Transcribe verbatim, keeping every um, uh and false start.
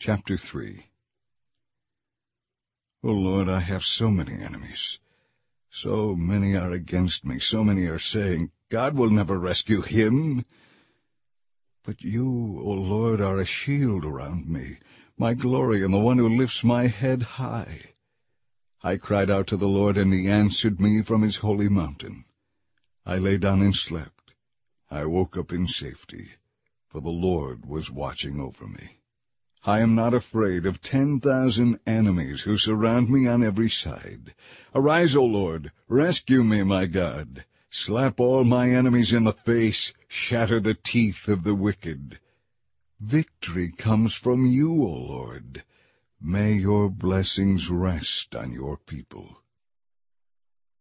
Chapter three. O Lord, I have so many enemies. So many are against me, so many are saying, God will never rescue him. But you, O Lord, are a shield around me, my glory and the one who lifts my head high. I cried out to the Lord, and he answered me from his holy mountain. I lay down and slept. I woke up in safety, for the Lord was watching over me. I am not afraid of ten thousand enemies who surround me on every side. Arise, O Lord, rescue me, my God. Slap all my enemies in the face, shatter the teeth of the wicked. Victory comes from you, O Lord. May your blessings rest on your people.